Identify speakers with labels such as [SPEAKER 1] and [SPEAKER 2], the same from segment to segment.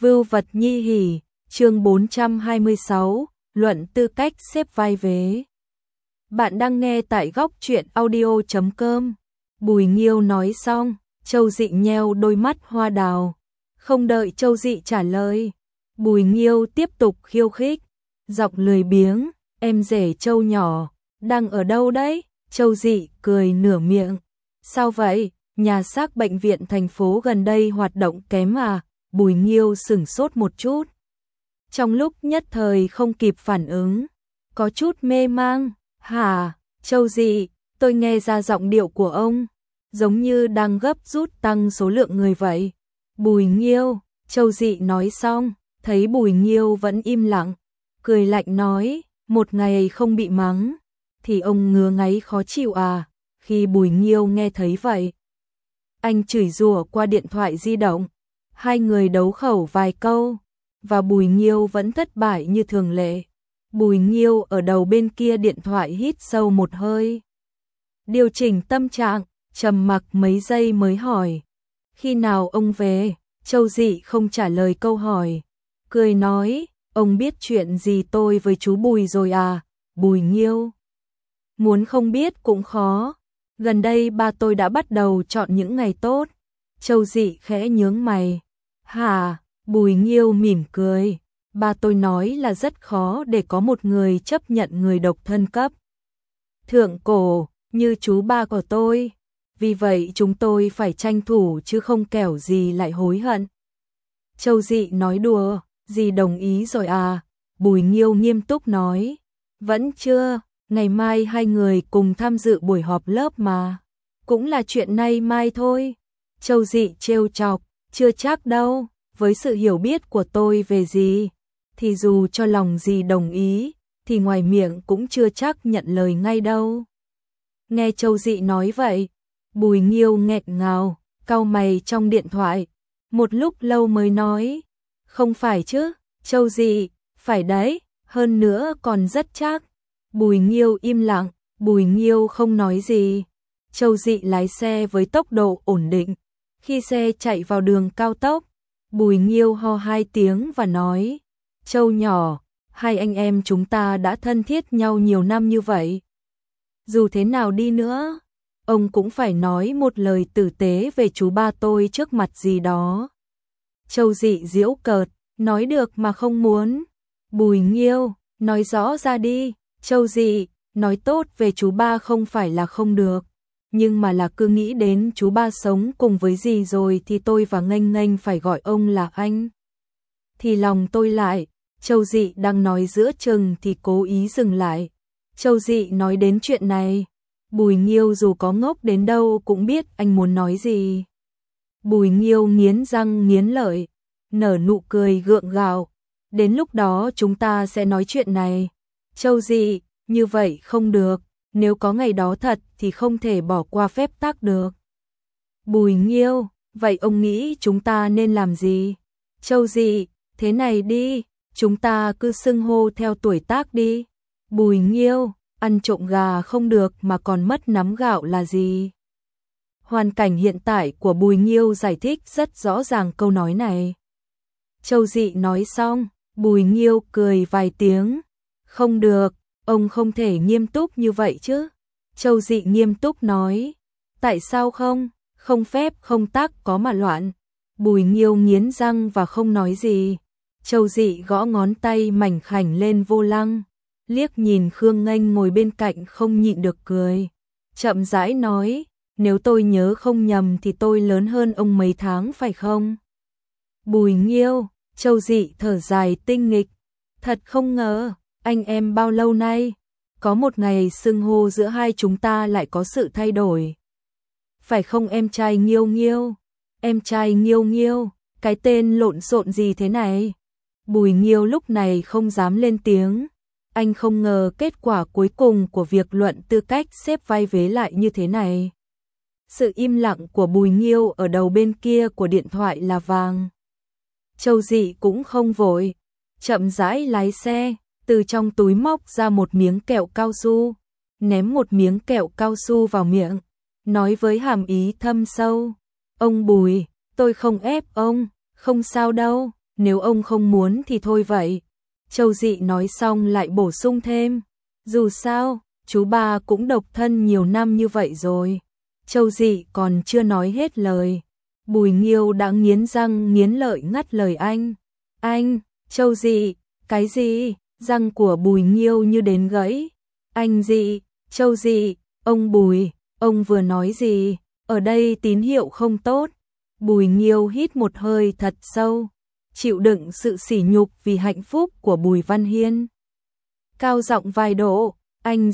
[SPEAKER 1] Vưu vật nhi hỉ, chương 426, luận tư cách xếp vai vế. Bạn đang nghe tại góc truyện audio.com. Bùi Nghiêu nói xong, Châu Dị nheo đôi mắt hoa đào. Không đợi Châu Dị trả lời, Bùi Nghiêu tiếp tục khiêu khích, giọng lười biếng, em rể Châu nhỏ, đang ở đâu đấy? Châu Dị cười nửa miệng. Sao vậy, nhà xác bệnh viện thành phố gần đây hoạt động kém à? Bùi Nghiêu sửng sốt một chút. Trong lúc nhất thời không kịp phản ứng, có chút mê mang. Hả, Châu Dị, tôi nghe ra giọng điệu của ông, giống như đang gấp rút tăng số lượng người vậy. Bùi Nghiêu, Châu Dị nói xong, thấy Bùi Nghiêu vẫn im lặng, cười lạnh nói, một ngày không bị mắng, thì ông ngứa ngáy khó chịu à? Khi Bùi Nghiêu nghe thấy vậy, anh chửi rủa qua điện thoại di động. Hai người đấu khẩu vài câu, và Bùi Nghiêu vẫn thất bại như thường lệ. Bùi Nghiêu ở đầu bên kia điện thoại hít sâu một hơi, điều chỉnh tâm trạng, trầm mặc mấy giây mới hỏi, khi nào ông về? Châu Dị không trả lời câu hỏi, cười nói, ông biết chuyện gì tôi với chú Bùi rồi à? Bùi Nghiêu, muốn không biết cũng khó, gần đây ba tôi đã bắt đầu chọn những ngày tốt. Châu Dị khẽ nhướng mày. Hả? Bùi Nghiêu mỉm cười. Ba tôi nói là rất khó để có một người chấp nhận người độc thân cấp thượng cổ như chú ba của tôi. Vì vậy chúng tôi phải tranh thủ chứ không kẻo gì lại hối hận. Châu Dị nói đùa, dì đồng ý rồi à? Bùi Nghiêu nghiêm túc nói. Vẫn chưa, ngày mai hai người cùng tham dự buổi họp lớp mà. Cũng là chuyện nay mai thôi. Châu Dị trêu chọc, chưa chắc đâu, với sự hiểu biết của tôi về dì, thì dù cho lòng dì đồng ý, thì ngoài miệng cũng chưa chắc nhận lời ngay đâu. Nghe Châu Dị nói vậy, Bùi Nghiêu nghẹn ngào, cau mày trong điện thoại, một lúc lâu mới nói, không phải chứ, Châu Dị, phải đấy, hơn nữa còn rất chắc. Bùi Nghiêu im lặng, Bùi Nghiêu không nói gì. Châu Dị lái xe với tốc độ ổn định. Khi xe chạy vào đường cao tốc, Bùi Nghiêu ho hai tiếng và nói, Châu nhỏ, hai anh em chúng ta đã thân thiết nhau nhiều năm như vậy. Dù thế nào đi nữa, ông cũng phải nói một lời tử tế về chú ba tôi trước mặt gì đó. Châu Dị giễu cợt, nói được mà không muốn. Bùi Nghiêu, nói rõ ra đi. Châu Dị, nói tốt về chú ba không phải là không được, nhưng mà là cứ nghĩ đến chú ba sống cùng với dì rồi thì tôi và nghênh nghênh phải gọi ông là anh. Thì lòng tôi lại, Châu Dị đang nói giữa chừng thì cố ý dừng lại. Châu Dị nói đến chuyện này, Bùi Nghiêu dù có ngốc đến đâu cũng biết anh muốn nói gì. Bùi Nghiêu nghiến răng nghiến lợi, nở nụ cười gượng gạo, đến lúc đó chúng ta sẽ nói chuyện này. Châu Dị, như vậy không được, nếu có ngày đó thật thì không thể bỏ qua phép tắc được. Bùi Nghiêu, vậy ông nghĩ chúng ta nên làm gì? Châu Dị, thế này đi, chúng ta cứ xưng hô theo tuổi tác đi. Bùi Nghiêu, ăn trộm gà không được mà còn mất nắm gạo là gì? Hoàn cảnh hiện tại của Bùi Nghiêu giải thích rất rõ ràng câu nói này. Châu Dị nói xong, Bùi Nghiêu cười vài tiếng. Không được, ông không thể nghiêm túc như vậy chứ. Châu Dị nghiêm túc nói. Tại sao không? Không phép không tắc có mà loạn. Bùi Nghiêu nghiến răng và không nói gì. Châu Dị gõ ngón tay mảnh khảnh lên vô lăng, liếc nhìn Khương Nghênh ngồi bên cạnh không nhịn được cười. Chậm rãi nói, nếu tôi nhớ không nhầm thì tôi lớn hơn ông mấy tháng phải không? Bùi Nghiêu, Châu Dị thở dài tinh nghịch. Thật không ngờ, anh em bao lâu nay, có một ngày xưng hô giữa hai chúng ta lại có sự thay đổi. Phải không em trai Nghiêu Nghiêu? Em trai Nghiêu Nghiêu, cái tên lộn xộn gì thế này? Bùi Nghiêu lúc này không dám lên tiếng. Anh không ngờ kết quả cuối cùng của việc luận tư cách xếp vai vế lại như thế này. Sự im lặng của Bùi Nghiêu ở đầu bên kia của điện thoại là vàng. Châu Dị cũng không vội, chậm rãi lái xe, từ trong túi móc ra một miếng kẹo cao su, ném một miếng kẹo cao su vào miệng, nói với hàm ý thâm sâu, ông Bùi, tôi không ép ông, không sao đâu, nếu ông không muốn thì thôi vậy. Châu Dị nói xong lại bổ sung thêm, dù sao, chú ba cũng độc thân nhiều năm như vậy rồi. Châu Dị còn chưa nói hết lời, Bùi Nghiêu đã nghiến răng nghiến lợi ngắt lời anh. Anh, Châu Dị, cái gì? Răng của Bùi Nghiêu như đến gãy. Anh Dị, Châu Dị, ông Bùi, ông vừa nói gì? Ở đây tín hiệu không tốt. Bùi Nghiêu hít một hơi thật sâu, chịu đựng sự sỉ nhục vì hạnh phúc của Bùi Văn Hiên. Cao giọng vài độ, anh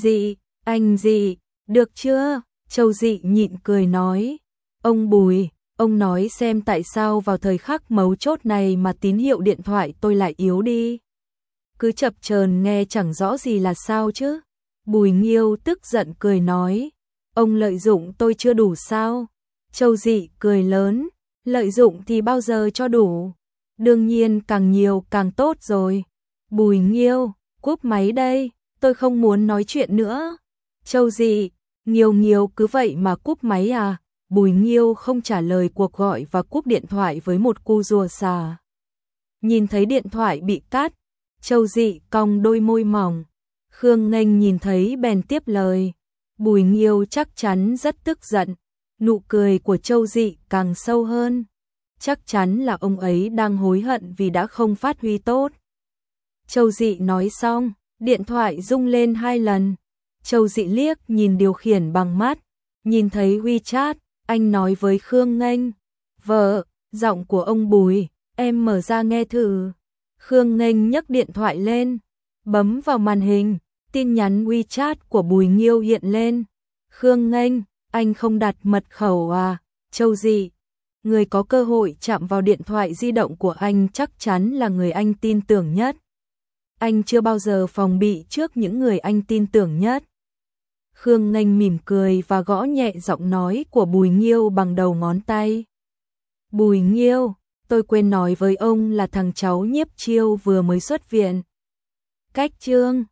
[SPEAKER 1] Dị, được chưa? Châu Dị nhịn cười nói, ông Bùi, ông nói xem tại sao vào thời khắc mấu chốt này mà tín hiệu điện thoại tôi lại yếu đi. Cứ chập chờn nghe chẳng rõ gì là sao chứ. Bùi Nghiêu tức giận cười nói, ông lợi dụng tôi chưa đủ sao? Châu Dị cười lớn, lợi dụng thì bao giờ cho đủ? Đương nhiên càng nhiều càng tốt rồi. Bùi Nghiêu, cúp máy đây, tôi không muốn nói chuyện nữa. Châu Dị, Nghiêu cứ vậy mà cúp máy à? Bùi Nghiêu không trả lời cuộc gọi và cúp điện thoại với một cu rùa xà. Nhìn thấy điện thoại bị cắt, Châu Dị cong đôi môi mỏng. Khương Nghênh nhìn thấy bèn tiếp lời. Bùi Nghiêu chắc chắn rất tức giận. Nụ cười của Châu Dị càng sâu hơn. Chắc chắn là ông ấy đang hối hận vì đã không phát huy tốt. Châu Dị nói xong, điện thoại rung lên 2 lần. Châu Dị liếc nhìn điều khiển bằng mắt, nhìn thấy WeChat, anh nói với Khương Nghênh, vợ, giọng của ông Bùi, em mở ra nghe thử. Khương Nghênh nhấc điện thoại lên, bấm vào màn hình, tin nhắn WeChat của Bùi Nghiêu hiện lên. Khương Nghênh, anh không đặt mật khẩu à? Châu Dị, người có cơ hội chạm vào điện thoại di động của anh chắc chắn là người anh tin tưởng nhất. Anh chưa bao giờ phòng bị trước những người anh tin tưởng nhất. Khương Nghênh mỉm cười và gõ nhẹ giọng nói của Bùi Nghiêu bằng đầu ngón tay. Bùi Nghiêu, tôi quên nói với ông là thằng cháu Nhiếp Chiêu vừa mới xuất viện. Cách chương